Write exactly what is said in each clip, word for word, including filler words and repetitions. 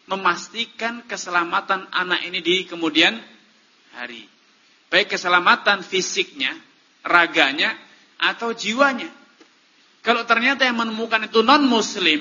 memastikan keselamatan anak ini di kemudian hari. Baik keselamatan fisiknya, raganya, atau jiwanya. Kalau ternyata yang menemukan itu non-muslim,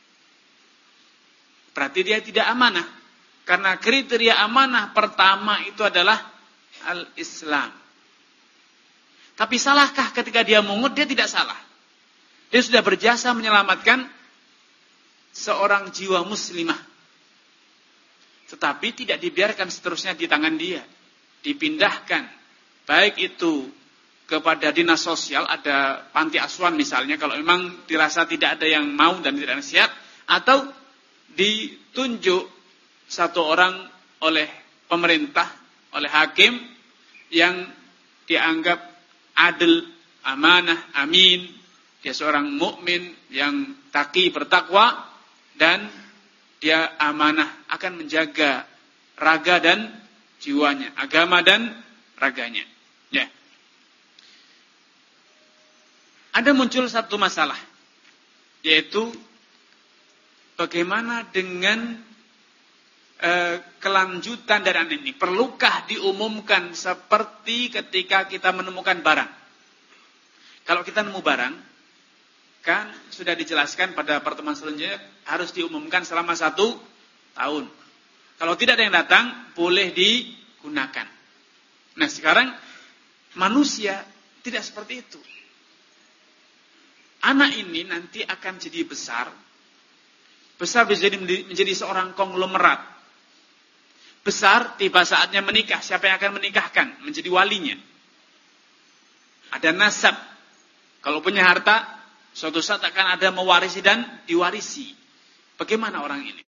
berarti dia tidak amanah. Karena kriteria amanah pertama itu adalah al-Islam. Tapi salahkah ketika dia mungut? Dia tidak salah. Dia sudah berjasa menyelamatkan seorang jiwa muslimah. Tetapi tidak dibiarkan seterusnya di tangan dia. Dipindahkan. Baik itu kepada dinas sosial, ada panti asuhan misalnya, kalau memang dirasa tidak ada yang mau dan tidak nasihat, atau ditunjuk satu orang oleh pemerintah, oleh hakim yang dianggap adil, amanah, amin, dia seorang mukmin yang taqi, bertakwa, dan dia amanah akan menjaga raga dan jiwanya, agama dan raganya. Ya. Ada muncul satu masalah, yaitu bagaimana dengan e, kelanjutan dari anak ini. Perlukah diumumkan seperti ketika kita menemukan barang? Kalau kita nemu barang, kan sudah dijelaskan pada pertemuan selanjutnya harus diumumkan selama satu tahun. Kalau tidak ada yang datang, boleh digunakan. Nah sekarang manusia tidak seperti itu. Anak ini nanti akan jadi besar. Besar bisa menjadi seorang konglomerat. Besar, tiba saatnya menikah. Siapa yang akan menikahkan? Menjadi walinya. Ada nasab. Kalau punya harta, suatu saat akan ada mewarisi dan diwarisi. Bagaimana orang ini?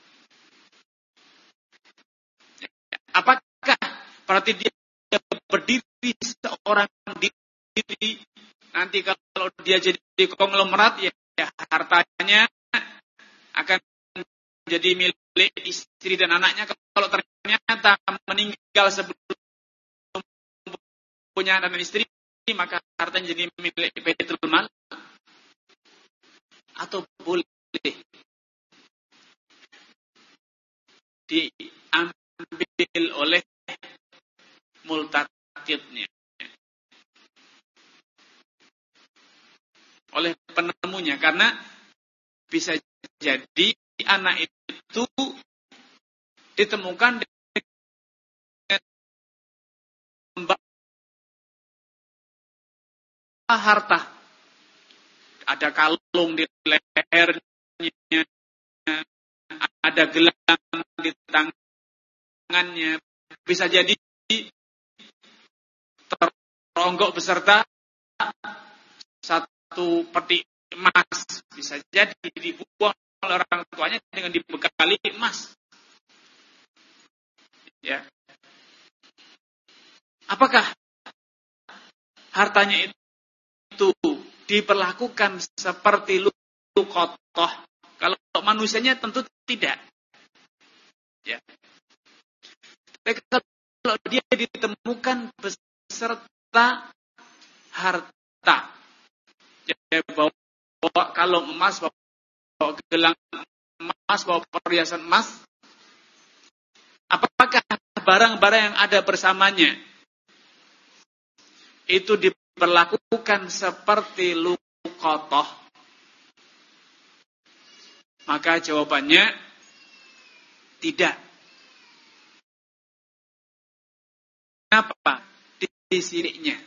Apakah berarti dia berdiri seorang diri? Nanti kalau dia jadi konglomerat, ya, ya hartanya akan jadi milik istri dan anaknya. Kalau ternyata meninggal sebelum punya anak dan istri, maka hartanya jadi milik Baitul Mal. Atau boleh diambil oleh multaqidnya, oleh penemunya, karena bisa jadi anak itu ditemukan dengan harta, ada kalung di lehernya, ada gelang di tangannya, bisa jadi teronggok beserta satu peti emas, bisa jadi dibuang oleh orang tuanya dengan dibekali emas. Ya. Apakah hartanya itu diperlakukan seperti luqatah? Kalau manusianya tentu tidak. Ya. Tapi kalau dia ditemukan beserta harta, dia bawa, bawa kalung emas, bawa, bawa gelang emas, bawa perhiasan emas, apakah barang-barang yang ada bersamanya itu diperlakukan seperti luqatah? Maka jawabannya tidak. Kenapa? Di siriknya.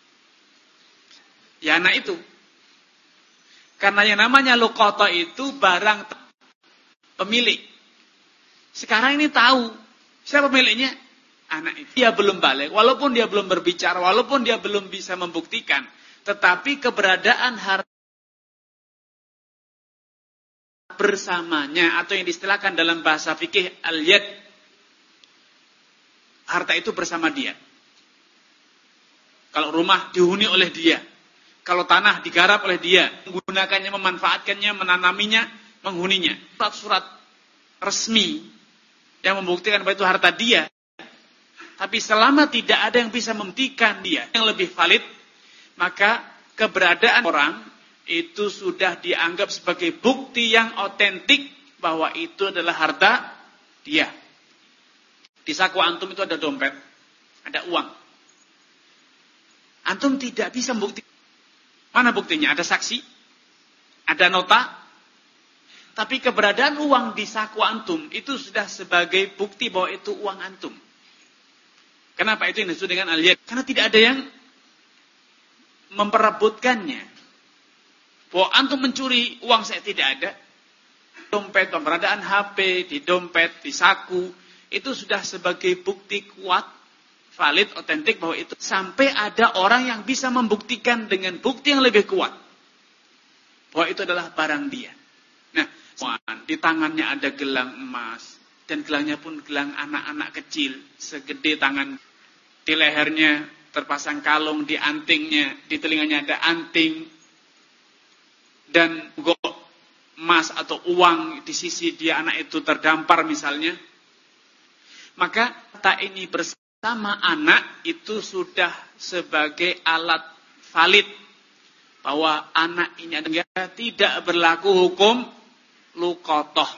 Ya anak itu. Karena yang namanya luqatah itu barang pemilik. Sekarang ini tahu siapa pemiliknya? Anak itu. Dia belum balik, walaupun dia belum berbicara, walaupun dia belum bisa membuktikan, tetapi keberadaan harta bersamanya, atau yang diistilahkan dalam bahasa fikih al-yad, harta itu bersama dia. Kalau rumah dihuni oleh dia, kalau tanah digarap oleh dia, menggunakannya, memanfaatkannya, menanaminya, menghuninya. Surat-surat resmi yang membuktikan bahwa itu harta dia. Tapi selama tidak ada yang bisa membuktikan dia yang lebih valid, maka keberadaan orang itu sudah dianggap sebagai bukti yang otentik bahwa itu adalah harta dia. Di saku antum itu ada dompet, ada uang. Antum tidak bisa membuktikan. Mana buktinya? Ada saksi? Ada nota? Tapi keberadaan uang di saku antum itu sudah sebagai bukti bahwa itu uang antum. Kenapa itu yang disebut dengan al-yad? Karena tidak ada yang memperebutkannya. Bahwa antum mencuri, uang saya tidak ada. Dompet, pemberadaan H P, di dompet, di saku, itu sudah sebagai bukti kuat, valid, otentik bahwa itu. Sampai ada orang yang bisa membuktikan dengan bukti yang lebih kuat. Bahwa itu adalah barang dia. Nah, di tangannya ada gelang emas. Dan gelangnya pun gelang anak-anak kecil, segede tangan. Di lehernya terpasang kalung, di antingnya, di telinganya ada anting. Dan gok emas atau uang di sisi dia anak itu terdampar misalnya. Maka harta ini bersama anak itu sudah sebagai alat valid. Bahwa anak ini adalah tidak berlaku hukum luqatah.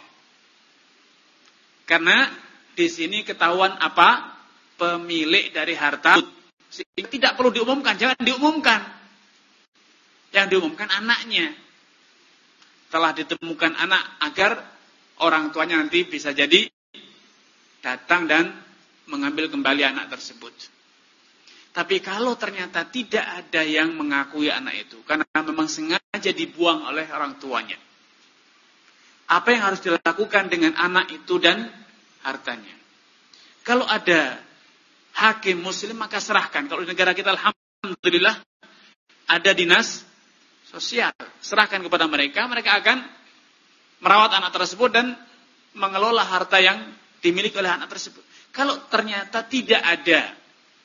Karena di sini ketahuan apa? Pemilik dari harta. Tidak perlu diumumkan, jangan diumumkan. Yang diumumkan anaknya. Telah ditemukan anak agar orang tuanya nanti bisa jadi datang dan mengambil kembali anak tersebut. Tapi kalau ternyata tidak ada yang mengakui anak itu, karena memang sengaja dibuang oleh orang tuanya, apa yang harus dilakukan dengan anak itu dan hartanya? Kalau ada hakim muslim maka serahkan. Kalau di negara kita alhamdulillah ada dinas sosial, serahkan kepada mereka, mereka akan merawat anak tersebut dan mengelola harta yang dimiliki oleh anak tersebut. Kalau ternyata tidak ada,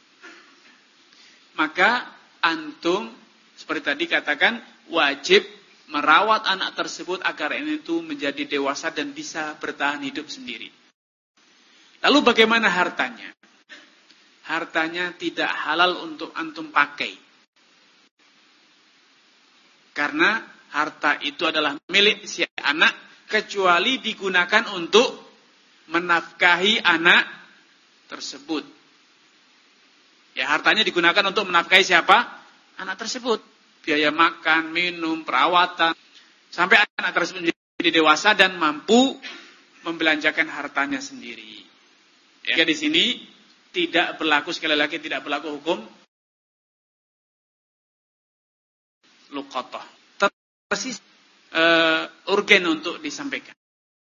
maka antum seperti tadi katakan wajib merawat anak tersebut agar ini itu menjadi dewasa dan bisa bertahan hidup sendiri. Lalu bagaimana hartanya? Hartanya tidak halal untuk antum pakai. Karena harta itu adalah milik si anak kecuali digunakan untuk menafkahi anak tersebut. Ya, hartanya digunakan untuk menafkahi siapa? Anak tersebut. Biaya makan, minum, perawatan. Sampai anak tersebut menjadi dewasa dan mampu membelanjakan hartanya sendiri. Ya, di sini tidak berlaku, sekali lagi tidak berlaku hukum luqatah. Persis uh, urgen untuk disampaikan.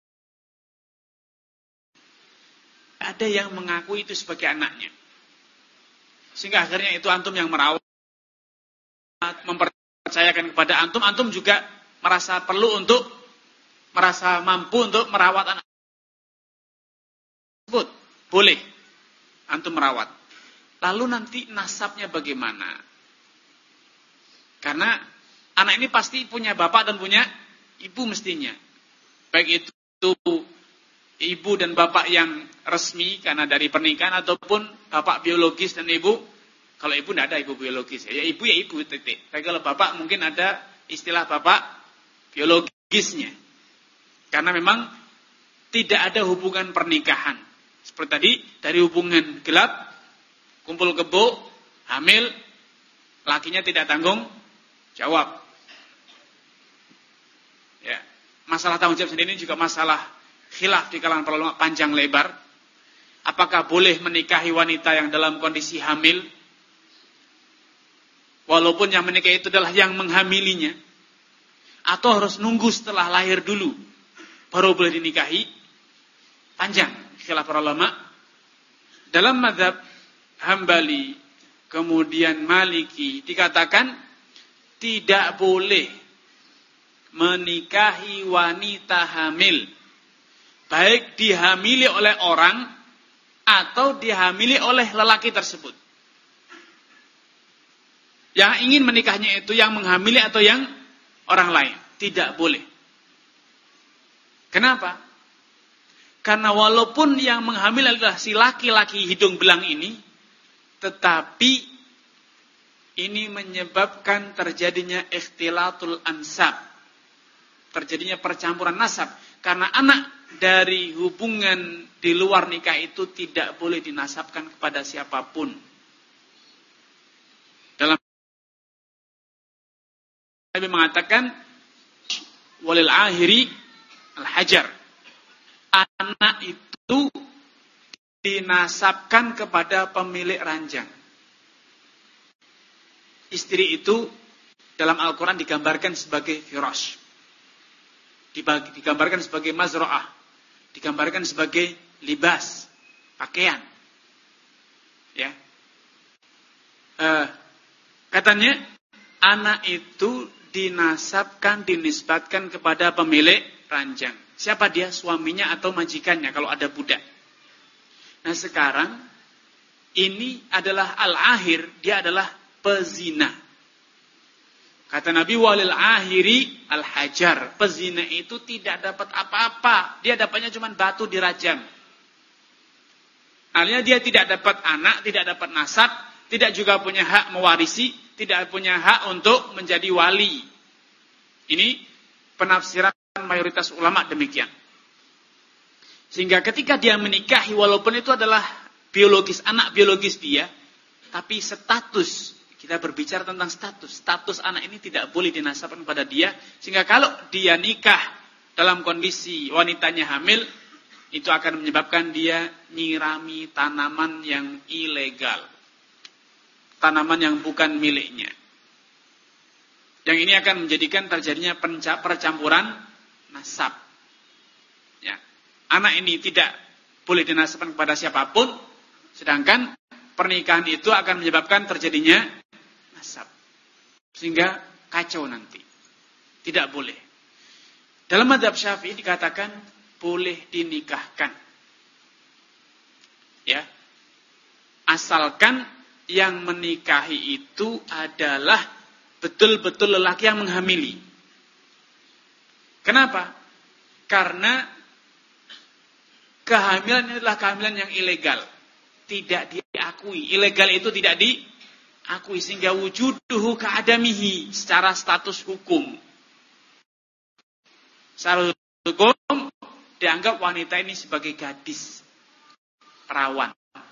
Ada yang mengaku itu sebagai anaknya. Sehingga akhirnya itu antum yang merawat, mempercayakan kepada antum, antum juga merasa perlu untuk, merasa mampu untuk merawat anak tersebut. Boleh antum merawat. Lalu nanti nasabnya bagaimana? Karena anak ini pasti punya bapak dan punya ibu mestinya. Baik itu ibu dan bapak yang resmi karena dari pernikahan ataupun bapak biologis dan ibu. Kalau ibu tidak ada ibu biologis. Ya ibu ya ibu titik. Tapi kalau bapak mungkin ada istilah bapak biologisnya. Karena memang tidak ada hubungan pernikahan. Seperti tadi dari hubungan gelap, kumpul kebo, hamil, lakinya tidak tanggung jawab. Ya, masalah tanggung jawab sendiri juga masalah khilaf di kalangan para ulama panjang lebar. Apakah boleh menikahi wanita yang dalam kondisi hamil? Walaupun yang menikah itu adalah yang menghamilinya. Atau harus nunggu setelah lahir dulu baru boleh dinikahi? Panjang khilaf para ulama. Dalam mazhab Hambali kemudian Maliki dikatakan tidak boleh menikahi wanita hamil, baik dihamili oleh orang atau dihamili oleh lelaki tersebut. Yang ingin menikahnya itu yang menghamili atau yang orang lain, tidak boleh. Kenapa? Karena walaupun yang menghamili adalah si laki-laki hidung belang ini, tetapi ini menyebabkan terjadinya ikhtilatul ansab, terjadinya percampuran nasab. Karena anak dari hubungan di luar nikah itu tidak boleh dinasabkan kepada siapapun. Dalam Nabi mengatakan walil ahiri al-hajar. Anak itu dinasabkan kepada pemilik ranjang. Istri itu dalam Al-Quran digambarkan sebagai firash, digambarkan sebagai mazra'ah, digambarkan sebagai libas, pakaian. Ya, uh, katanya anak itu dinasabkan, dinisbatkan kepada pemilik ranjang. Siapa dia? Suaminya atau majikannya kalau ada budak. Nah sekarang ini adalah al-ahir, dia adalah pezina. Kata Nabi walil ahiri al-hajar. Pezina itu tidak dapat apa-apa. Dia dapatnya cuma batu dirajam. Artinya dia tidak dapat anak, tidak dapat nasab, tidak juga punya hak mewarisi, tidak punya hak untuk menjadi wali. Ini penafsiran mayoritas ulama demikian. Sehingga ketika dia menikahi, walaupun itu adalah biologis, anak biologis dia, tapi status, kita berbicara tentang status, status anak ini tidak boleh dinasabkan kepada dia. Sehingga kalau dia nikah dalam kondisi wanitanya hamil, itu akan menyebabkan dia nyirami tanaman yang ilegal, tanaman yang bukan miliknya. Yang ini akan menjadikan terjadinya percampuran nasab. Ya. Anak ini tidak boleh dinasabkan kepada siapapun, sedangkan pernikahan itu akan menyebabkan terjadinya nasab. Sehingga kacau nanti. Tidak boleh. Dalam mazhab Syafi'i dikatakan boleh dinikahkan. Ya. Asalkan yang menikahi itu adalah betul-betul lelaki yang menghamili. Kenapa? Karena kehamilan adalah kehamilan yang ilegal. Tidak diakui. Ilegal itu tidak diakui. Sehingga wujuduhu ka'adamihi. Secara status hukum. Secara hukum dianggap wanita ini sebagai gadis. Perawan.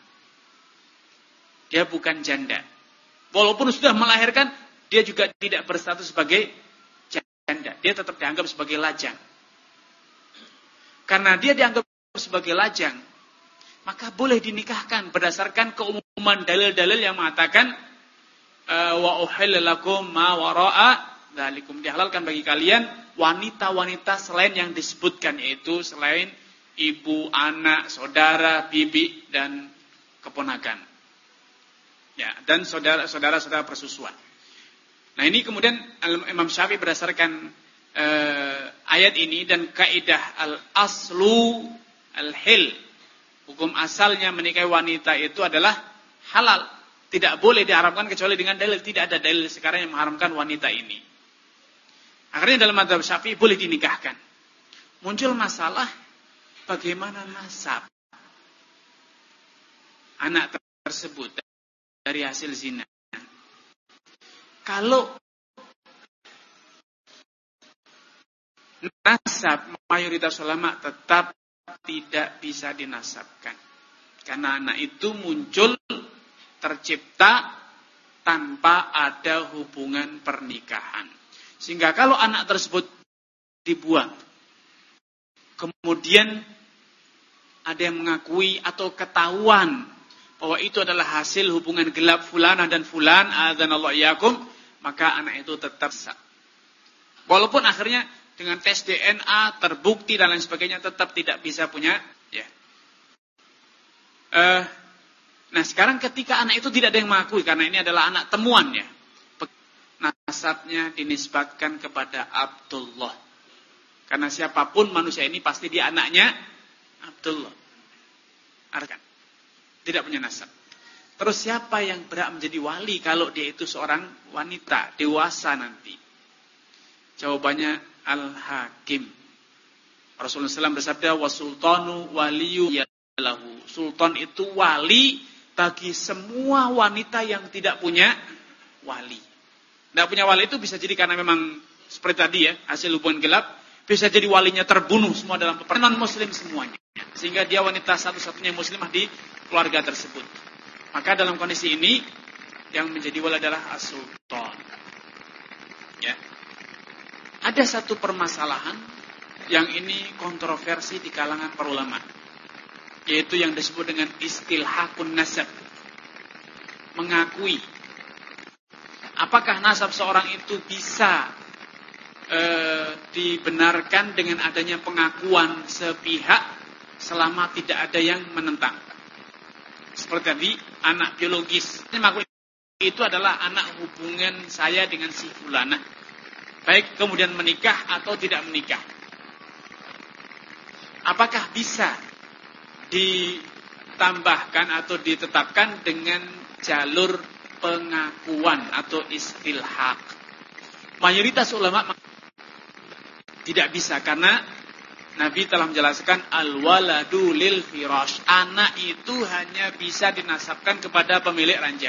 Dia bukan janda. Walaupun sudah melahirkan, dia juga tidak berstatus sebagai janda. Dia tetap dianggap sebagai lajang. Karena dia dianggap sebagai lajang, maka boleh dinikahkan berdasarkan keumuman dalil-dalil yang mengatakan wa uhilla lakum ma wara'a dzalikum. Dihalalkan bagi kalian wanita-wanita selain yang disebutkan, yaitu selain ibu, anak, saudara, bibi, dan keponakan. Ya, dan saudara-saudara persusuan. Nah ini kemudian Imam Syafi'i berdasarkan uh, ayat ini dan kaidah al-aslu al-hil. Hukum asalnya menikahi wanita itu adalah halal. Tidak boleh diharamkan kecuali dengan dalil. Tidak ada dalil sekarang yang mengharamkan wanita ini. Akhirnya dalam mazhab Syafi'i boleh dinikahkan. Muncul masalah bagaimana nasab anak tersebut dari hasil zina. Kalau nasab, mayoritas ulama tetap tidak bisa dinasabkan. Karena anak itu muncul, tercipta tanpa ada hubungan pernikahan. Sehingga kalau anak tersebut dibuang, kemudian ada yang mengakui atau ketahuan bahwa itu adalah hasil hubungan gelap fulanah dan fulan, adzanallahu iyyakum, maka anak itu tetap sah. Walaupun akhirnya dengan tes D N A terbukti dan lain sebagainya, tetap tidak bisa punya. Ya. Uh, nah sekarang ketika anak itu tidak ada yang mengakui, karena ini adalah anak temuan ya, nasabnya dinisbatkan kepada Abdullah. Karena siapapun manusia ini pasti dia anaknya Abdullah. Arkan. Tidak punya nasab. Terus siapa yang berhak menjadi wali kalau dia itu seorang wanita dewasa nanti? Jawabannya Al-Hakim. Rasulullah shallallahu alaihi wasallam bersabda, "Wasultanu waliyu yalahu." Sultan itu wali bagi semua wanita yang tidak punya wali. Tidak punya wali itu bisa jadi karena memang seperti tadi ya, hasil hubungan gelap, Bisa jadi walinya terbunuh semua dalam peperangan, non-muslim semuanya. Sehingga dia wanita satu-satunya muslimah di keluarga tersebut. Maka dalam kondisi ini, yang menjadi wali adalah as-sultan. Ya. Ada satu permasalahan yang ini kontroversi di kalangan para ulama. Yaitu yang disebut dengan istilhaqun nasab. Mengakui. Apakah nasab seorang itu bisa E, dibenarkan dengan adanya pengakuan sepihak selama tidak ada yang menentang. Seperti tadi, anak biologis. Ini mengaku itu adalah anak hubungan saya dengan si fulana. Baik kemudian menikah atau tidak menikah. Apakah bisa ditambahkan atau ditetapkan dengan jalur pengakuan atau istilhaq? Mayoritas ulama tidak bisa, karena Nabi telah menjelaskan al-waladu lil firash. Anak itu hanya bisa dinasabkan kepada pemilik ranjang.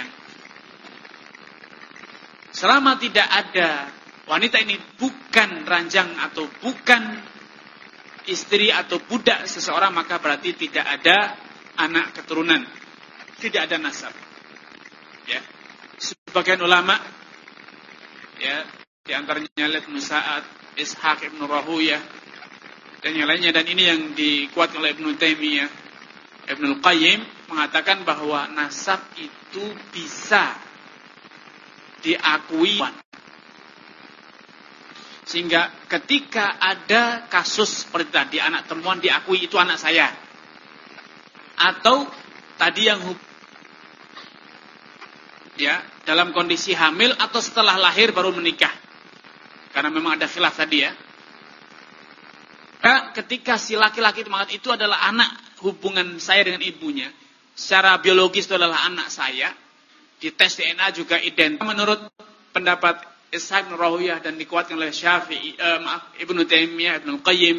Selama tidak ada wanita ini bukan ranjang atau bukan istri atau budak seseorang, maka berarti tidak ada anak keturunan, tidak ada nasab. Ya. Sebagian ulama, ya, di antaranya Ibnu Sa'ad, Ishaq Ibn Rahuyah dan yang lainnya, dan ini yang dikuatkan oleh Ibnu Taimiyah, Ibnu Qayyim mengatakan bahwa nasab itu bisa diakui, sehingga ketika ada kasus seperti tadi, anak temuan diakui itu anak saya, atau tadi yang ya dalam kondisi hamil atau setelah lahir baru menikah. Karena memang ada khilaf tadi ya. Nah, ketika si laki-laki itu mengatakan itu adalah anak hubungan saya dengan ibunya, secara biologis itu adalah anak saya, di tes D N A juga identik. Menurut pendapat Ishaq bin Rahuyah dan dikuatkan oleh Syafi'i, eh, maaf, Ibnu Taimiyah, Ibnu Qayyim,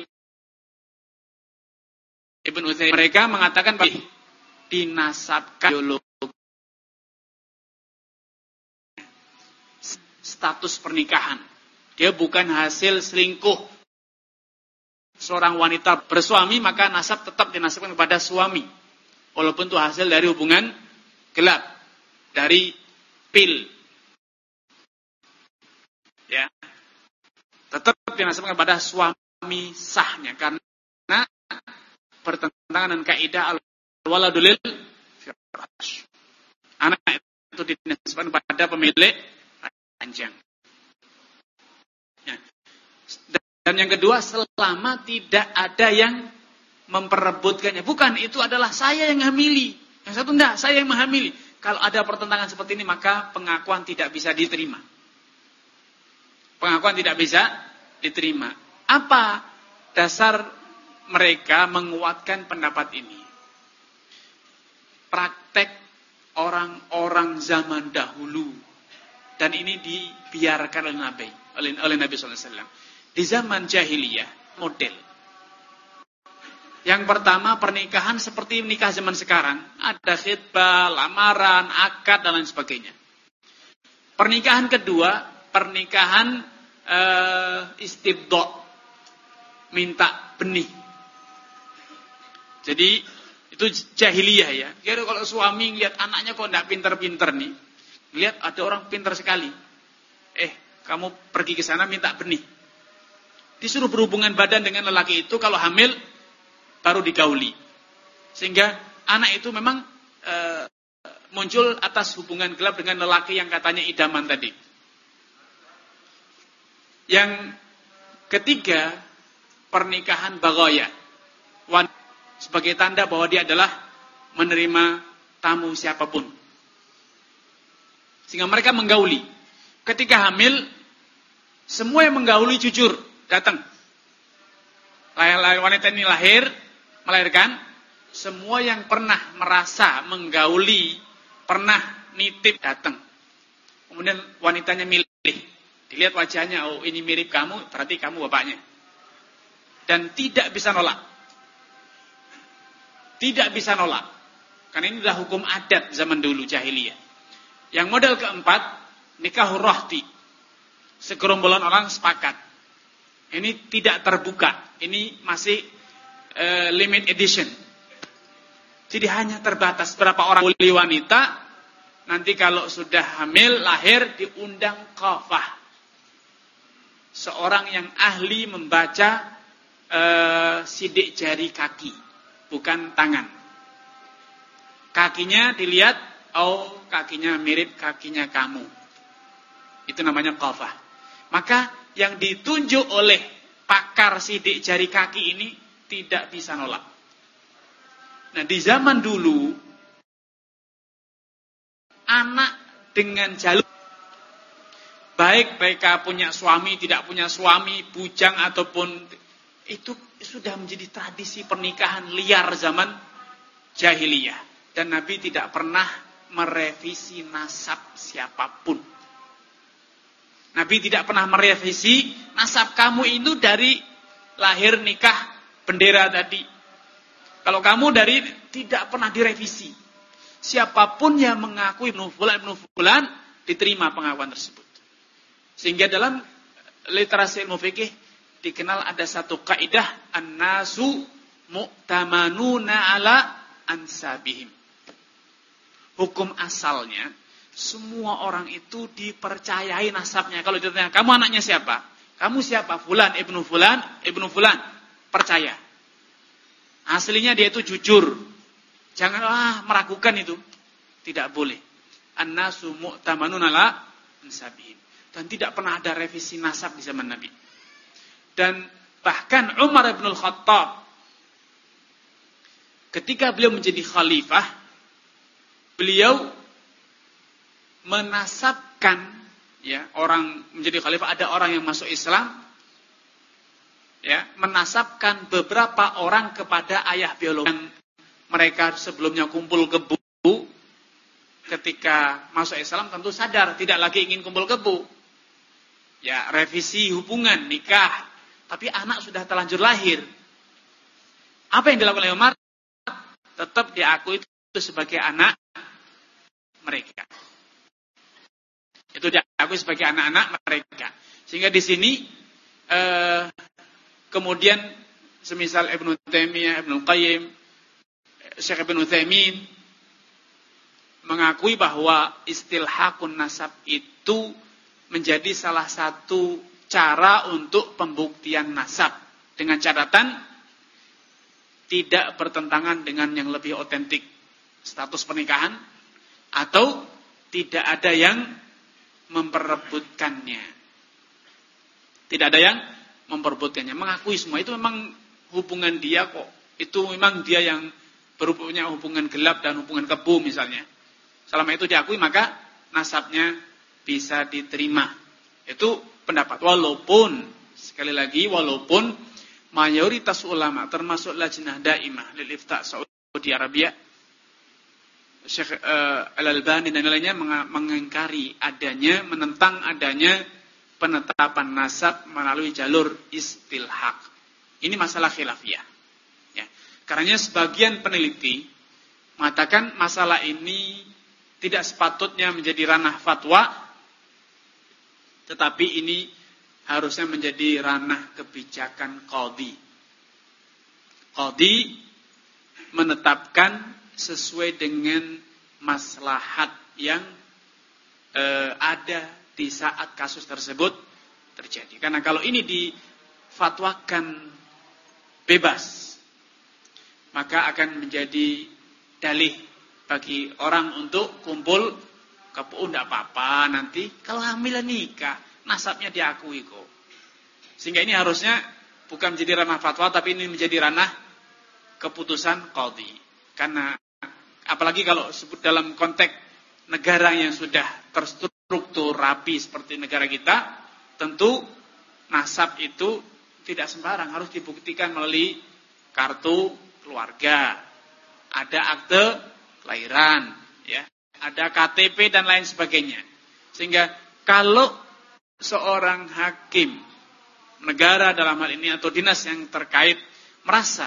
Ibnu Utsaimin, mereka mengatakan bahwa dinasabkan biologis status pernikahan. Dia bukan hasil selingkuh seorang wanita bersuami, maka nasab tetap dinasabkan kepada suami. Walaupun itu hasil dari hubungan gelap, dari pil. Ya. Tetap dinasabkan kepada suami sahnya, karena bertentangan dengan kaidah al-waladu lil firash. Anak itu dinasabkan kepada pemilik ranjang. Dan yang kedua, selama tidak ada yang memperebutkannya. Bukan, itu adalah saya yang hamili. Yang satu enggak, saya yang menghamili. Kalau ada pertentangan seperti ini, maka pengakuan tidak bisa diterima. Pengakuan tidak bisa diterima. Apa dasar mereka menguatkan pendapat ini? Praktek orang-orang zaman dahulu. Dan ini dibiarkan oleh Nabi, oleh, oleh Nabi sallallahu alaihi wasallam. Di zaman jahiliyah, model. Yang pertama, pernikahan seperti nikah zaman sekarang. Ada khitbah, lamaran, akad, dan lain sebagainya. Pernikahan kedua, pernikahan e, istibdo. Minta benih. Jadi, itu jahiliyah ya. Kira kalau suami lihat anaknya kok tidak pinter-pinter nih. Lihat ada orang pinter sekali. Eh, kamu pergi ke sana minta benih. Disuruh berhubungan badan dengan lelaki itu, kalau hamil baru digauli. Sehingga anak itu memang e, muncul atas hubungan gelap dengan lelaki yang katanya idaman tadi. Yang ketiga, pernikahan baghaya. Sebagai tanda bahwa dia adalah menerima tamu siapapun. Sehingga mereka menggauli. Ketika hamil, semua yang menggauli jujur. Datang. Wanita ini lahir, melahirkan. Semua yang pernah merasa menggauli, pernah nitip, datang. Kemudian wanitanya milih. Dilihat wajahnya, oh ini mirip kamu, berarti kamu bapaknya. Dan tidak bisa nolak. Tidak bisa nolak. Karena ini adalah hukum adat zaman dulu, jahiliyah. Yang model keempat, nikah rahti. Segerombolan orang sepakat. Ini tidak terbuka. Ini masih uh, limit edition. Jadi hanya terbatas berapa orang wali wanita. Nanti kalau sudah hamil, lahir, diundang qafah. Seorang yang ahli membaca uh, sidik jari kaki, bukan tangan. Kakinya dilihat, oh kakinya mirip kakinya kamu. Itu namanya qafah. Maka yang ditunjuk oleh pakar sidik jari kaki ini tidak bisa nolak. Nah, di zaman dulu anak dengan jalur baik mereka punya suami, tidak punya suami, bujang ataupun itu sudah menjadi tradisi pernikahan liar zaman jahiliyah. Dan Nabi tidak pernah merevisi nasab siapapun. Nabi tidak pernah merevisi nasab kamu itu dari lahir nikah bendera tadi. Kalau kamu dari tidak pernah direvisi. Siapapun yang mengaku Ibnu Fulan, Ibnu Fulan diterima pengakuan tersebut. Sehingga dalam literasi ilmu fikih dikenal ada satu kaidah an-nasu mu'tamanuna ala ansabihim. Hukum asalnya semua orang itu dipercayai nasabnya. Kalau ditanya, kamu anaknya siapa? Kamu siapa? Fulan, Ibnu Fulan, Ibnu Fulan. Percaya. Aslinya dia itu jujur. Jangan ah, meragukan itu. Tidak boleh. An-nasu mu'tamanun ala ansabihim. Dan tidak pernah ada revisi nasab di zaman Nabi. Dan bahkan Umar bin Al-Khattab ketika beliau menjadi khalifah, beliau menasabkan ya, orang menjadi khalifah, ada orang yang masuk Islam ya, menasabkan beberapa orang kepada ayah biologis yang mereka sebelumnya kumpul kebo. Ketika masuk Islam tentu sadar tidak lagi ingin kumpul kebo. Ya, revisi hubungan nikah, tapi anak sudah terlanjur lahir. Apa yang dilakukan oleh Umar? Tetap diakui itu sebagai anak mereka. Itu diakui sebagai anak-anak mereka. Sehingga di sini eh, kemudian semisal Ibnu Taimiyah, Ibnu Qayyim, Syekh Ibnu Utsaimin mengakui bahwa istilhaqun nasab itu menjadi salah satu cara untuk pembuktian nasab. Dengan catatan tidak bertentangan dengan yang lebih otentik status pernikahan atau tidak ada yang memperebutkannya. Tidak ada yang memperebutkannya. Mengakui semua itu memang hubungan dia kok. Itu memang dia yang berhubungnya hubungan gelap dan hubungan kebu misalnya. Selama itu diakui maka nasabnya bisa diterima. Itu pendapat. Walaupun, sekali lagi, walaupun mayoritas ulama, termasuk Lajnah Daimah lil Ifta Saudi Arabia, Syekh uh, Al-Albani dan lainnya mengingkari adanya, menentang adanya penetapan nasab melalui jalur istilhaq. Ini masalah khilafiyah. Ya. Karena sebagian peneliti mengatakan masalah ini tidak sepatutnya menjadi ranah fatwa, tetapi ini harusnya menjadi ranah kebijakan qadhi. Qadhi menetapkan sesuai dengan maslahat yang e, ada di saat kasus tersebut terjadi. Karena kalau ini difatwakan bebas, maka akan menjadi dalih bagi orang untuk kumpul. Kepu tidak apa-apa nanti kalau hamil nikah nasabnya diakui kok. Sehingga ini harusnya bukan menjadi ranah fatwa tapi ini menjadi ranah keputusan qadhi. Karena apalagi kalau sebut dalam konteks negara yang sudah terstruktur rapi seperti negara kita, tentu nasab itu tidak sembarang, harus dibuktikan melalui kartu keluarga, ada akte kelahiran, ya. Ada K T P dan lain sebagainya. Sehingga kalau seorang hakim negara dalam hal ini atau dinas yang terkait merasa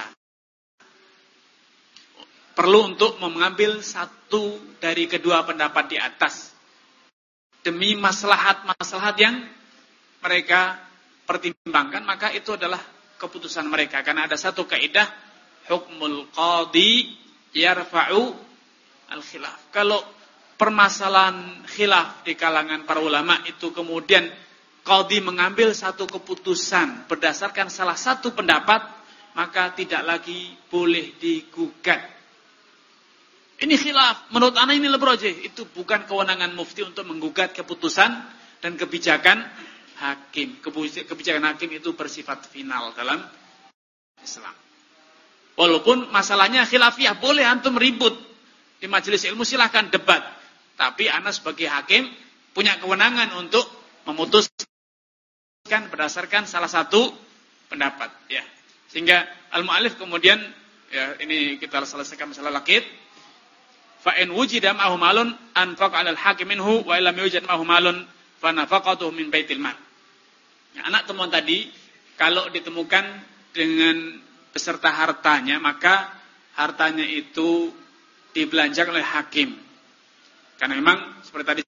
perlu untuk mengambil satu dari kedua pendapat di atas demi maslahat-maslahat yang mereka pertimbangkan, maka itu adalah keputusan mereka. Karena ada satu kaidah, hukmul qadi yarfa'u al-khilaf. Kalau permasalahan khilaf di kalangan para ulama itu kemudian qadi mengambil satu keputusan berdasarkan salah satu pendapat, maka tidak lagi boleh digugat. Ini khilaf, menurut ana ini lebroje. Itu bukan kewenangan mufti untuk menggugat keputusan dan kebijakan hakim. Kebijakan hakim itu bersifat final dalam Islam. Walaupun masalahnya khilafiyah, boleh antum ribut di majelis ilmu, silahkan debat. Tapi ana sebagai hakim punya kewenangan untuk memutuskan berdasarkan salah satu pendapat. Ya, sehingga al-mu'allif kemudian, ya ini kita selesaikan masalah lakit. Fa in wujida ma'hu malun anfaqa 'alal hakim minhu wa illam yujad ma'hu malun fa nafaqatuhu min baitil mal. Ya, anak temuan tadi kalau ditemukan dengan beserta hartanya, maka hartanya itu dibelanjakan oleh hakim. Karena memang seperti tadi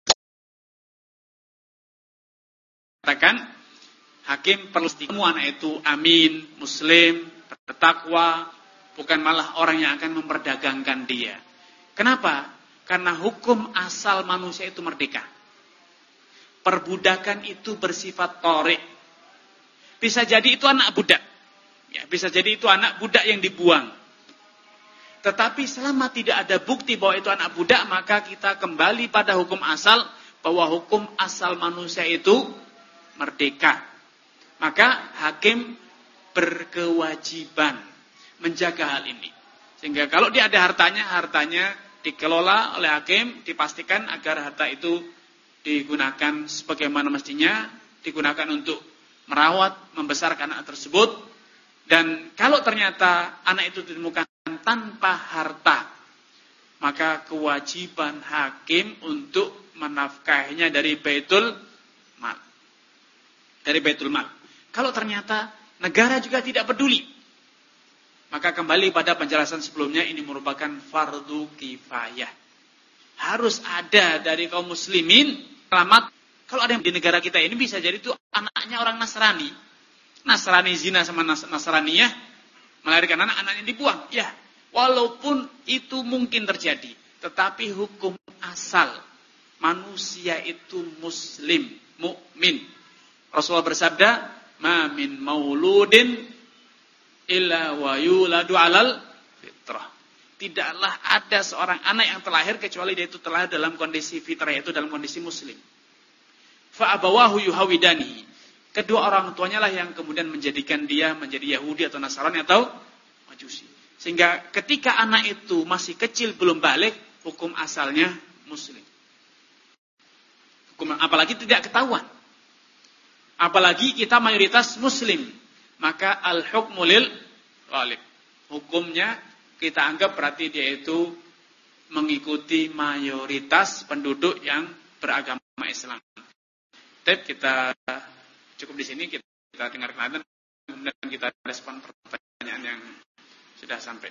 katakan, hakim perlu semua anak itu amin, muslim, bertakwa, bukan malah orang yang akan memperdagangkan dia. Kenapa? Karena hukum asal manusia itu merdeka. Perbudakan itu bersifat torik. Bisa jadi itu anak budak. Ya, bisa jadi itu anak budak yang dibuang. Tetapi selama tidak ada bukti bahwa itu anak budak, maka kita kembali pada hukum asal, bahwa hukum asal manusia itu merdeka. Maka hakim berkewajiban menjaga hal ini. Sehingga kalau dia ada hartanya, hartanya dikelola oleh hakim, dipastikan agar harta itu digunakan sebagaimana mestinya, digunakan untuk merawat, membesarkan anak tersebut. Dan kalau ternyata anak itu ditemukan tanpa harta, maka kewajiban hakim untuk menafkahinya dari baitul mal. Dari baitul mal. Kalau ternyata negara juga tidak peduli, maka kembali pada penjelasan sebelumnya, ini merupakan fardu kifayah. Harus ada dari kaum muslimin selamat. Kalau ada yang di negara kita ini, bisa jadi itu anaknya orang Nasrani. Nasrani zina sama Nas- Nasraniyah, melahirkan anak, anaknya dibuang. Ya, walaupun itu mungkin terjadi, tetapi hukum asal manusia itu muslim, mukmin. Rasulullah bersabda, "Ma min mauludin illa wa yuladu 'alal fitrah." Tidaklah ada seorang anak yang terlahir kecuali dia itu terlahir dalam kondisi fitrah, yaitu dalam kondisi muslim. Fa abawahu yuhawidani. Kedua orang tuanya lah yang kemudian menjadikan dia menjadi Yahudi atau Nasrani atau Majusi. Sehingga ketika anak itu masih kecil belum balik, hukum asalnya muslim. Hukum, apalagi tidak ketahuan. Apalagi kita mayoritas muslim, maka al-hukmu lil ghalib. Hukumnya kita anggap berarti dia itu mengikuti mayoritas penduduk yang beragama Islam. Tapi kita cukup di sini, kita, kita dengarkan dan kita respon pertanyaan yang sudah sampai.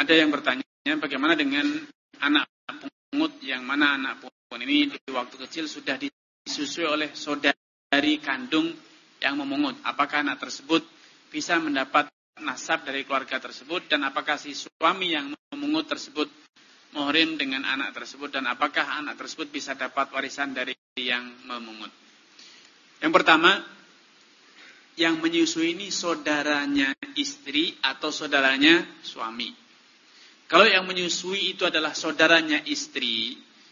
Ada yang bertanya, bagaimana dengan anak pungut, yang mana anak pungut ini di waktu kecil sudah disusui oleh saudari kandung yang memungut. Apakah anak tersebut bisa mendapat nasab dari keluarga tersebut, dan apakah si suami yang memungut tersebut muhrim dengan anak tersebut, dan apakah anak tersebut bisa dapat warisan dari yang memungut. Yang pertama, yang menyusui ini saudaranya istri atau saudaranya suami. Kalau yang menyusui itu adalah saudaranya istri,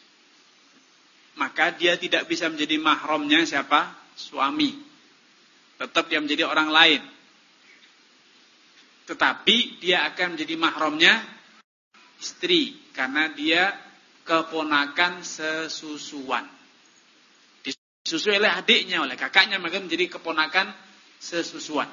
maka dia tidak bisa menjadi mahramnya siapa? Suami. Tetap dia menjadi orang lain. Tetapi dia akan menjadi mahramnya istri, karena dia keponakan sesusuan. Disusui oleh adiknya, oleh kakaknya, maka menjadi keponakan sesusuan.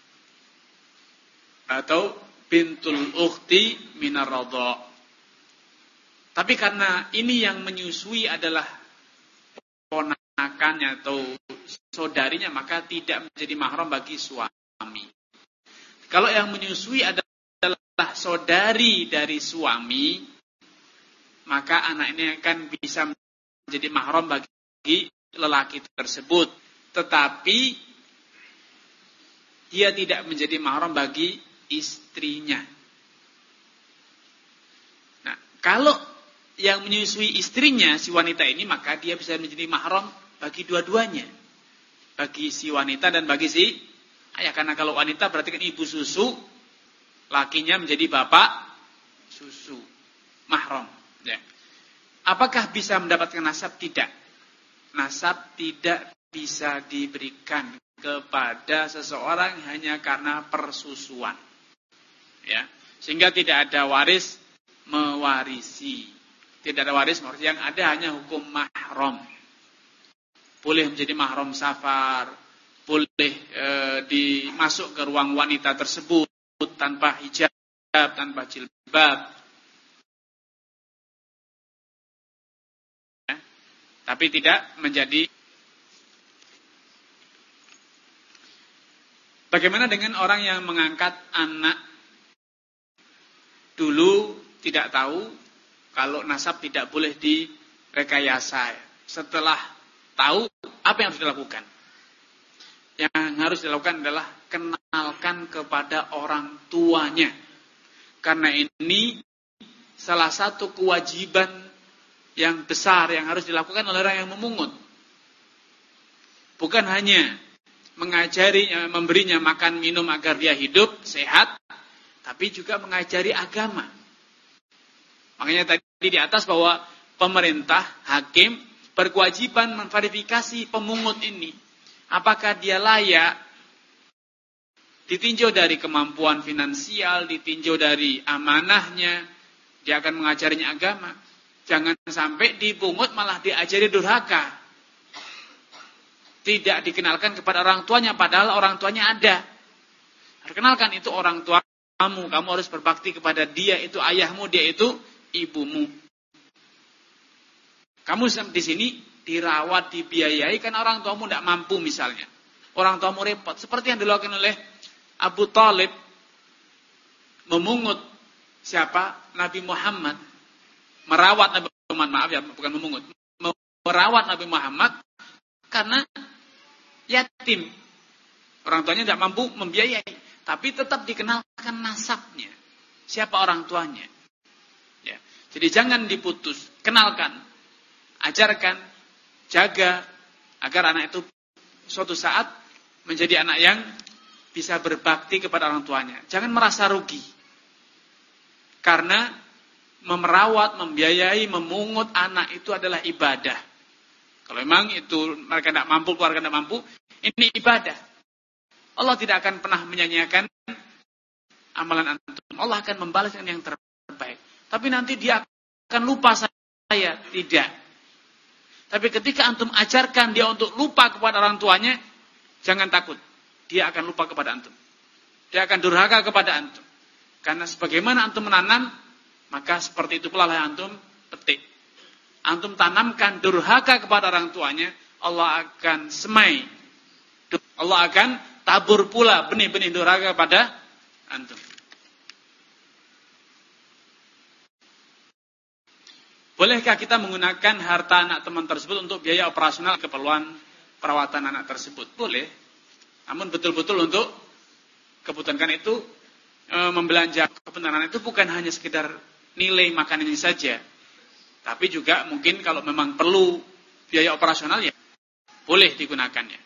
Atau bintul ukhti minar radha. Tapi karena ini yang menyusui adalah ponakannya atau saudarinya, maka tidak menjadi mahram bagi suami. Kalau yang menyusui adalah saudari dari suami, maka anak ini akan bisa menjadi mahram bagi lelaki tersebut. Tetapi dia tidak menjadi mahram bagi istrinya. Nah, kalau yang menyusui istrinya si wanita ini, maka dia bisa menjadi mahram bagi dua-duanya, bagi si wanita dan bagi si ayah. Karena kalau wanita berarti kan ibu susu, lakinya menjadi bapak susu, mahram. Ya. Apakah bisa mendapatkan nasab? Tidak. Nasab tidak bisa diberikan kepada seseorang hanya karena persusuan. Ya, sehingga tidak ada waris mewarisi. Tidak ada waris mewarisi, yang ada hanya hukum mahram. Boleh menjadi mahram safar, boleh e, dimasuk ke ruang wanita tersebut tanpa hijab, tanpa jilbab. Ya, tapi tidak menjadi. Bagaimana dengan orang yang mengangkat anak dulu tidak tahu kalau nasab tidak boleh direkayasa. Setelah tahu, apa yang harus dilakukan? Yang harus dilakukan adalah kenalkan kepada orang tuanya. Karena ini salah satu kewajiban yang besar yang harus dilakukan oleh orang yang memungut. Bukan hanya mengajari, memberinya makan minum agar dia hidup sehat, tapi juga mengajari agama. Makanya tadi di atas bahwa pemerintah, hakim berkewajiban memverifikasi pemungut ini, apakah dia layak, ditinjau dari kemampuan finansial, ditinjau dari amanahnya, dia akan mengajarinya agama. Jangan sampai dipungut malah diajari durhaka. Tidak dikenalkan kepada orang tuanya, padahal orang tuanya ada. Perkenalkan, itu orang tuamu, kamu harus berbakti kepada dia, itu ayahmu, dia itu ibumu. Kamu di sini dirawat, dibiayai, karena orang tuamu tidak mampu misalnya. Orang tuamu repot, seperti yang dilakukan oleh Abu Thalib, memungut siapa? Nabi Muhammad. Merawat Nabi Muhammad, maaf ya, bukan memungut. Merawat Nabi Muhammad karena yatim. Orang tuanya tidak mampu membiayai, tapi tetap dikenalkan nasabnya. Siapa orang tuanya? Ya. Jadi jangan diputus, kenalkan, ajarkan, jaga agar anak itu suatu saat menjadi anak yang bisa berbakti kepada orang tuanya. Jangan merasa rugi. Karena memerawat, membiayai, memungut anak itu adalah ibadah. Kalau memang itu mereka tidak mampu, keluarga tidak mampu, ini ibadah. Allah tidak akan pernah menyanyiakan amalan antum. Allah akan membalas dengan yang terbaik. Tapi nanti dia akan lupa saya. Tidak. Tapi ketika antum ajarkan dia untuk lupa kepada orang tuanya, jangan takut. Dia akan lupa kepada antum. Dia akan durhaka kepada antum. Karena sebagaimana antum menanam, maka seperti itu pula yang antum petik. Antum tanamkan durhaka kepada orang tuanya, Allah akan semai. Allah akan tabur pula benih-benih durhaka pada antum. Bolehkah kita menggunakan harta anak teman tersebut untuk biaya operasional keperluan perawatan anak tersebut? Boleh. Namun betul-betul untuk kebutuhan, kan itu e, membelanja kebenaran itu bukan hanya sekedar nilai makanannya saja. Tapi juga mungkin kalau memang perlu biaya operasional ya boleh digunakannya.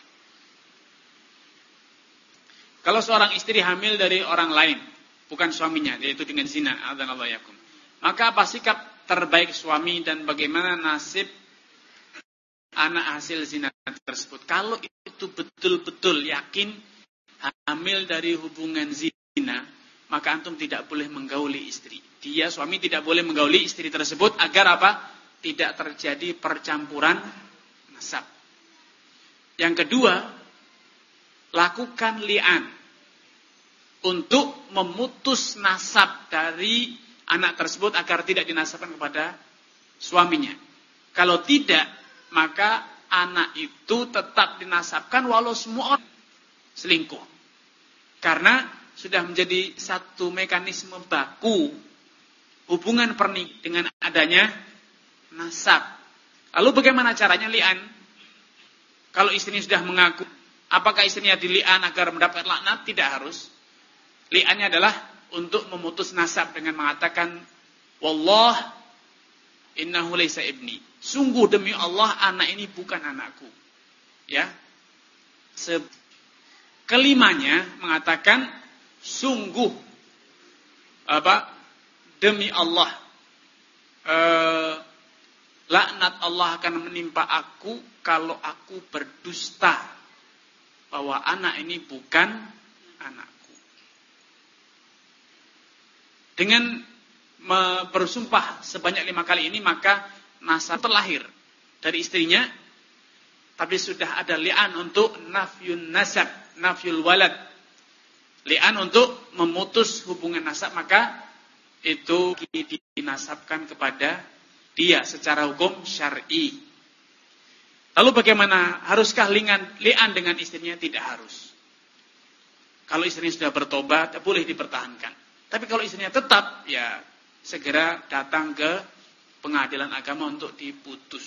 Kalau seorang istri hamil dari orang lain, bukan suaminya, yaitu dengan zina, adzanallahu yakum, maka apa sikap terbaik suami dan bagaimana nasib anak hasil zina tersebut? Kalau itu betul-betul yakin hamil dari hubungan zina, maka antum tidak boleh menggauli istri. Dia, suami, tidak boleh menggauli istri tersebut agar apa? Tidak terjadi percampuran nasab. Yang kedua, lakukan li'an untuk memutus nasab dari anak tersebut agar tidak dinasabkan kepada suaminya. Kalau tidak, maka anak itu tetap dinasabkan walau semua orang selingkuh. Karena sudah menjadi satu mekanisme baku hubungan pernikahan dengan adanya nasab. Lalu bagaimana caranya li'an? Kalau istrinya sudah mengaku, apakah istrinya dili'an agar mendapat laknat? Tidak harus. Li'annya adalah untuk memutus nasab dengan mengatakan, wallah innahu laysa ibni. Sungguh demi Allah anak ini bukan anakku. Ya. Se- Kelimanya mengatakan, sungguh apa? Demi Allah, eh, laknat Allah akan menimpa aku kalau aku berdusta bahwa anak ini bukan anakku. Dengan bersumpah sebanyak lima kali ini, maka nasab terlahir dari istrinya, tapi sudah ada li'an untuk nafyun nasab, nafyul walad. Li'an untuk memutus hubungan nasab, maka itu dinasabkan kepada dia secara hukum syar'i. Lalu bagaimana? Haruskah li'an, li'an dengan istrinya? Tidak harus. Kalau istrinya sudah bertobat, boleh dipertahankan. Tapi kalau istrinya tetap, ya segera datang ke pengadilan agama untuk diputus.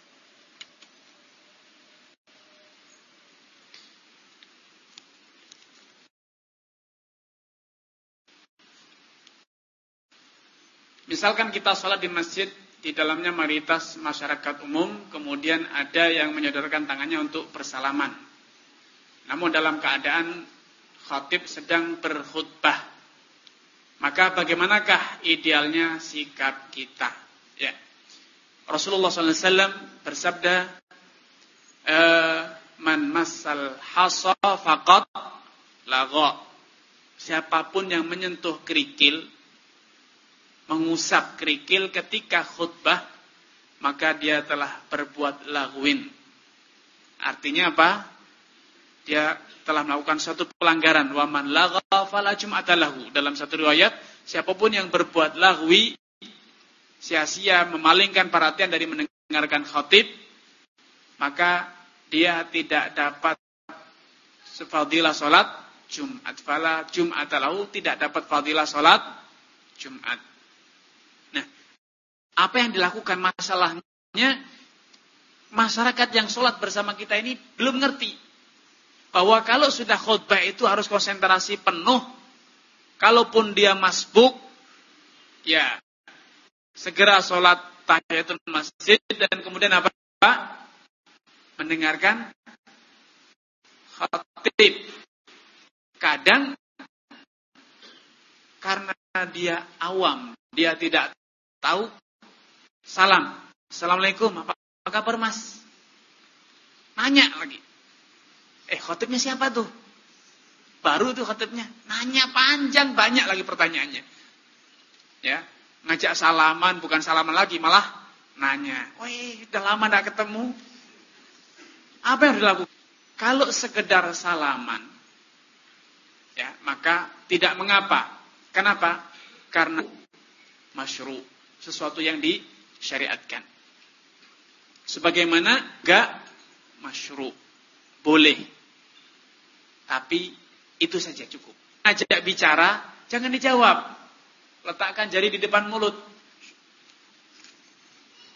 Misalkan kita sholat di masjid, di dalamnya mayoritas masyarakat umum, kemudian ada yang menyodorkan tangannya untuk bersalaman. Namun dalam keadaan khatib sedang berkhutbah, maka bagaimanakah idealnya sikap kita? Ya. Rasulullah shallallahu alaihi wasallam bersabda, e, man massal hasa faqad lagha. Siapapun yang menyentuh kerikil, mengusap kerikil ketika khutbah, maka dia telah berbuat lagwin. Artinya apa? Dia telah melakukan suatu pelanggaran. Wa man lagha fala jum'ata lahu. Dalam satu riwayat, siapapun yang berbuat lagwi, sia-sia memalingkan perhatian dari mendengarkan khatib, maka dia tidak dapat fadilah salat Jumat. Fala jum'ata lahu, tidak dapat fadilah salat Jumat. Nah, apa yang dilakukan masalahnya, masyarakat yang sholat bersama kita ini belum ngerti bahwa kalau sudah khutbah itu harus konsentrasi penuh. Kalaupun dia masbuk, ya segera sholat tahiyatul masjid dan kemudian apa? Mendengarkan khatib. Kadang karena dia awam, dia tidak tahu, salam, assalamualaikum, apa, apa kabar mas? Nanya lagi. Eh, khatibnya siapa tuh? Baru tuh khatibnya. Nanya panjang, banyak lagi pertanyaannya. Ya, ngajak salaman, bukan salaman lagi, malah nanya. Wih, udah lama gak ketemu. Apa yang dilakukan? Kalau sekedar salaman, ya, maka tidak mengapa. Kenapa? Karena masyru', sesuatu yang disyariatkan. Sebagaimana gak masyru', boleh. Tapi itu saja cukup. Ajak bicara, jangan dijawab. Letakkan jari di depan mulut.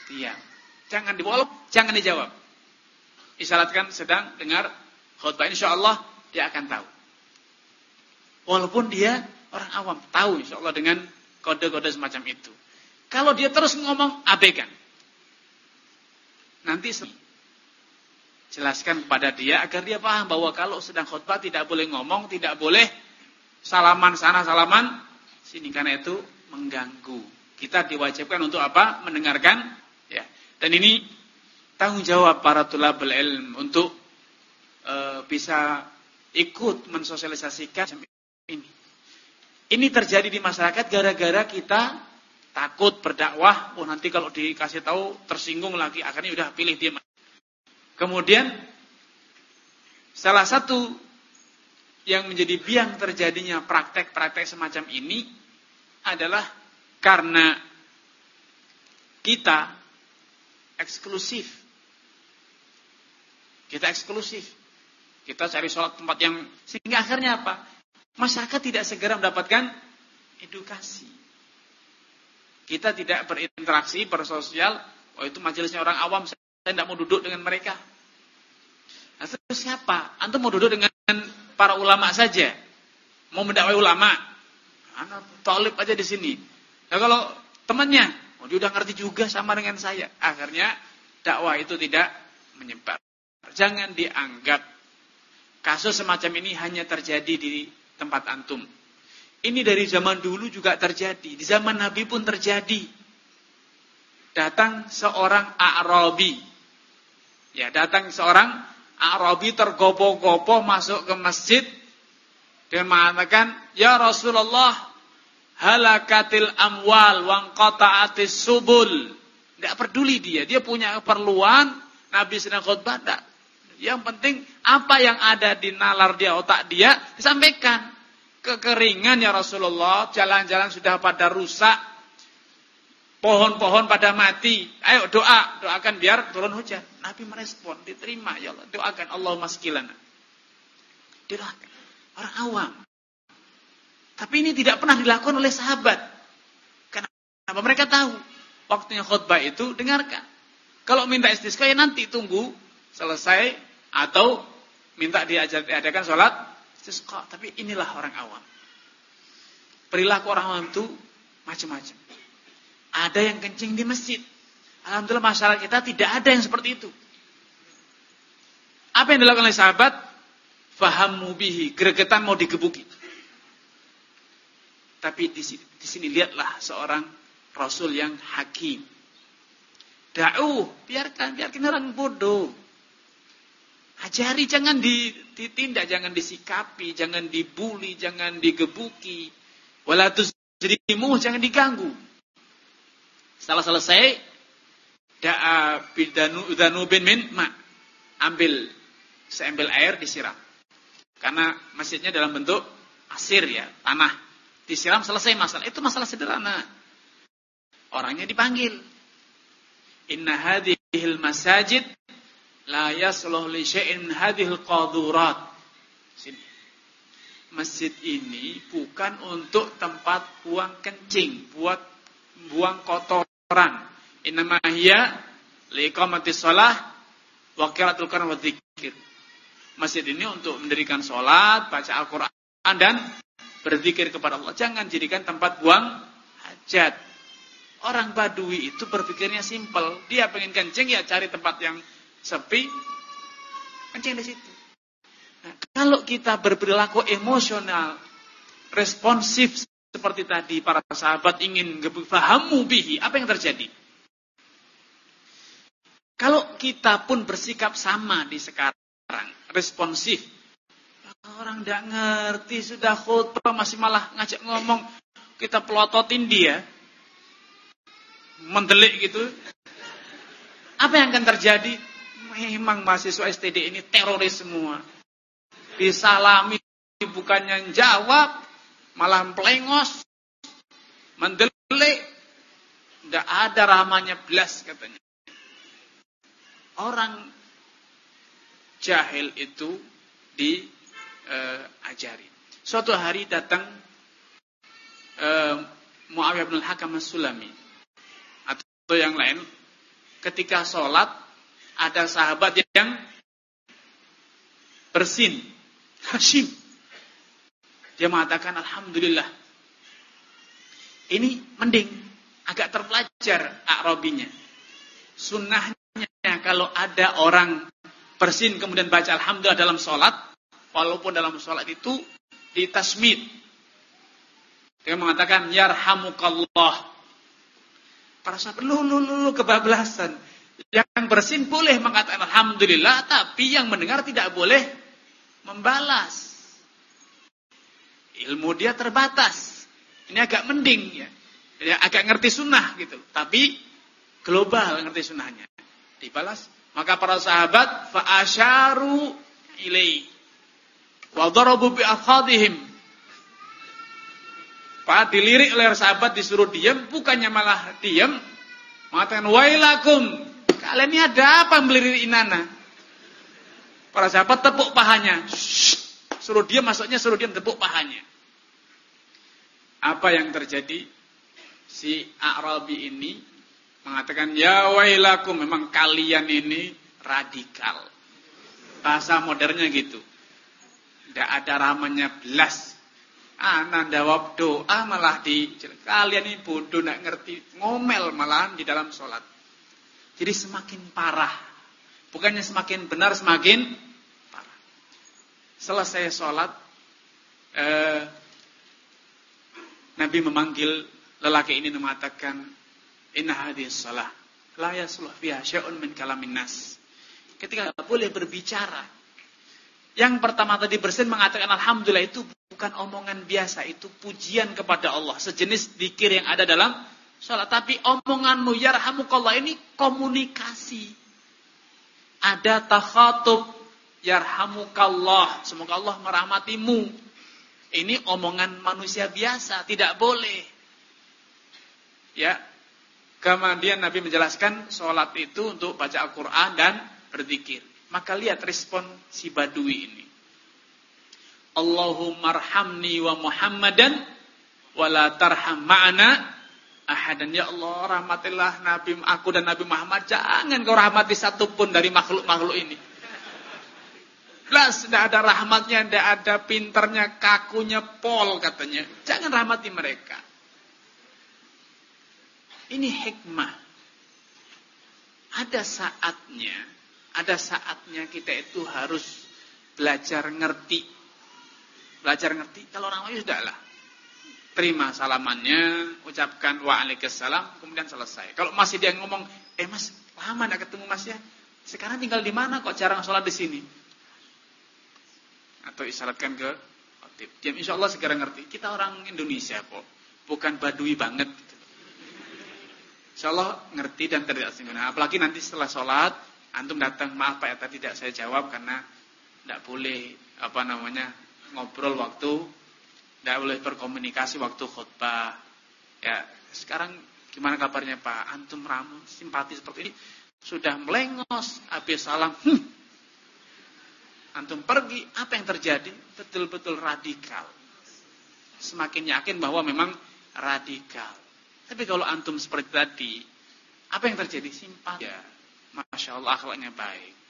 diam. Jangan dibolok, jangan dijawab. Isyaratkan sedang dengar khutbah, insyaallah dia akan tahu. Walaupun dia orang awam, tahu insyaallah dengan kode-kode semacam itu. Kalau dia terus ngomong, abaikan. Nanti jelaskan kepada dia agar dia paham bahwa kalau sedang khutbah tidak boleh ngomong, tidak boleh salaman sana, salaman sini, karena itu mengganggu. Kita diwajibkan untuk apa? Mendengarkan, ya. Dan ini tanggung jawab para tulabul ilm untuk e, bisa ikut mensosialisasikan ini. Ini terjadi di masyarakat gara-gara kita takut berdakwah. Oh, nanti kalau dikasih tahu tersinggung lagi, akhirnya udah pilih diam. Kemudian salah satu yang menjadi biang terjadinya praktek-praktek semacam ini adalah karena kita eksklusif. Kita eksklusif. Kita cari sholat tempat yang, sehingga akhirnya apa? Masyarakat tidak segera mendapatkan edukasi. Kita tidak berinteraksi, bersosial. Oh, itu majelisnya orang awam, saya tidak mau duduk dengan mereka. Nah, terus siapa? Antum mau duduk dengan para ulama saja? Mau mendakwai ulama? Anak talib aja di sini. Nah, kalau temannya, oh, dia udah ngerti juga sama dengan saya. Akhirnya dakwah itu tidak menyebar. Jangan dianggap kasus semacam ini hanya terjadi di tempat antum. Ini dari zaman dulu juga terjadi. Di zaman Nabi pun terjadi. Datang seorang A'rabi. Ya, datang seorang A'rabi tergopoh-gopoh masuk ke masjid dan mengatakan, "Ya Rasulullah, halakatil amwal wanqata'atis subul." Tidak peduli dia, dia punya keperluan, Nabi sedang khutbah, tidak. Yang penting apa yang ada di nalar dia, otak dia disampaikan. Kekeringan ya Rasulullah, jalan-jalan sudah pada rusak, pohon-pohon pada mati. Ayo doa, doakan biar turun hujan. Nabi merespon, diterima, ya Allah, doakan Allahumma skilana. Doakan. Orang awam. Tapi ini tidak pernah dilakukan oleh sahabat. Kenapa? Mereka tahu waktunya khutbah itu dengarkan. Kalau minta istisqa ya nanti tunggu selesai atau minta diajar diadakan sholat istisqa. Tapi inilah orang awam. Perilaku orang awam itu macam-macam. Ada yang kencing di masjid. Alhamdulillah masyarakat kita tidak ada yang seperti itu. Apa yang dilakukan oleh sahabat? Fahammu bihi, gregetan mau digebuki. Tapi di sini, di sini lihatlah seorang Rasul yang hakim. Da'uh, biarkan, biarkan orang bodoh. Ajari, jangan ditindak, jangan disikapi, jangan dibuli, jangan digebuki. Wala tuzrimu, jangan diganggu. Setelah selesai, da'a bidanubin min ma. Ambil, seambil air disiram. Karena masjidnya dalam bentuk pasir ya, tanah. Disiram selesai masalah. Itu masalah sederhana. Orangnya dipanggil. Inna hadhil masajid la yasluh li syai'in hadhil qadurat. Sini. Masjid ini bukan untuk tempat buang kencing, buat buang kotoran. Innama hiya liqamatis shalah wa qiraatul Qur'an wa dzikir. Masjid ini untuk mendirikan salat, baca Al-Qur'an dan berzikir kepada Allah. Jangan jadikan tempat buang hajat. Orang Badui itu berpikirnya simpel. Dia pengen kencing ya cari tempat yang sepi, kencing di situ. Nah, kalau kita berperilaku emosional, responsif seperti tadi para sahabat ingin fahammu bihi, apa yang terjadi? Kalau kita pun bersikap sama di sekarang, responsif, orang tidak ngerti sudah khutbah masih malah ngajak ngomong, kita pelototin dia, mendelik gitu. Apa yang akan terjadi? Memang mahasiswa S T D ini teroris semua. Disalami bukannya jawab, malah pelengos, mendelik. Tidak ada ramanya belas katanya. Orang jahil itu diajari. Suatu hari datang uh, Muawiyah bin Al-Hakam As-Sulami atau yang lain ketika sholat ada sahabat yang bersin, Hashim. Dia mengatakan alhamdulillah. Ini mending, agak terpelajar A'rabinya. Sunnahnya kalau ada orang bersin kemudian baca alhamdulillah dalam sholat, walaupun dalam sholat itu ditasmid. Dia mengatakan yarhamukallah. Para sahabat lu lu lu kebablasan. Yang bersin boleh mengatakan alhamdulillah, tapi yang mendengar tidak boleh membalas. Ilmu dia terbatas. Ini agak mending ya. Ya agak ngerti sunnah gitu. Tapi global ngerti sunnahnya. Dibalas. Maka para sahabat fa asyaru ilaihi wa darabu bi akhadihim. Pak dilirik oleh sahabat disuruh diam, bukannya malah diam, mengatakan wailakum. Kalian ini ada apa melirikin Nana? Para sahabat tepuk pahanya. Shhh. Suruh diam, maksudnya suruh diam, tepuk pahanya. Apa yang terjadi? Si A'rabi ini mengatakan, ya wailakum, memang kalian ini radikal. Bahasa modernnya gitu. Tidak ada ramanya belas. Anak jawab doa malah di kalian ini bodoh, tidak ngerti, ngomel malahan di dalam sholat. Jadi semakin parah. Bukannya semakin benar, semakin parah. Selesai sholat, eh, Nabi memanggil lelaki ini mengatakan, inna hadhihi shalah la yasluh fiha syai'un min kalamin nas. Ketika boleh berbicara, yang pertama tadi bersin mengatakan alhamdulillah itu bukan omongan biasa, itu pujian kepada Allah, sejenis zikir yang ada dalam salat. Tapi omonganmu yarhamukallah ini komunikasi. Ada takhatub yarhamukallah, semoga Allah merahmatimu. Ini omongan manusia biasa, tidak boleh. Ya. Kemudian Nabi menjelaskan salat itu untuk baca Al-Qur'an dan berzikir. Maka lihat respon si Badui ini. Allahumma arhamni wa Muhammadan wa la tarham ma'ana ahadan. Ya Allah, rahmatilah Nabi aku dan Nabi Muhammad, jangan kau rahmati satupun dari makhluk-makhluk ini. Jelas tidak ada rahmatnya, tidak ada pinternya, kakunya pol katanya. Jangan rahmati mereka. Ini hikmah. Ada saatnya, ada saatnya kita itu harus belajar ngerti. Belajar ngerti. Kalau orang lain sudah lah. Terima salamannya, ucapkan waalaikumsalam, kemudian selesai. Kalau masih dia ngomong, eh mas, lama gak ketemu mas ya. Sekarang tinggal di mana kok jarang sholat di sini? Atau isyaratkan ke khotib. Diam, insya Allah segera ngerti. Kita orang Indonesia kok, bukan Badui banget. Insya Allah ngerti dan tidak singgung. Apalagi nanti setelah sholat, antum datang, maaf Pak ya tadi tidak saya jawab karena tidak boleh apa namanya ngobrol waktu, tidak boleh berkomunikasi waktu khutbah. Ya sekarang gimana kabarnya Pak? Antum ramu simpati seperti ini sudah melengos, habis salam. Hmm. Antum pergi, apa yang terjadi? Betul-betul radikal. Semakin yakin bahwa memang radikal. Tapi kalau antum seperti tadi, apa yang terjadi? Simpati. Ya, Masya Allah akhlaknya baik.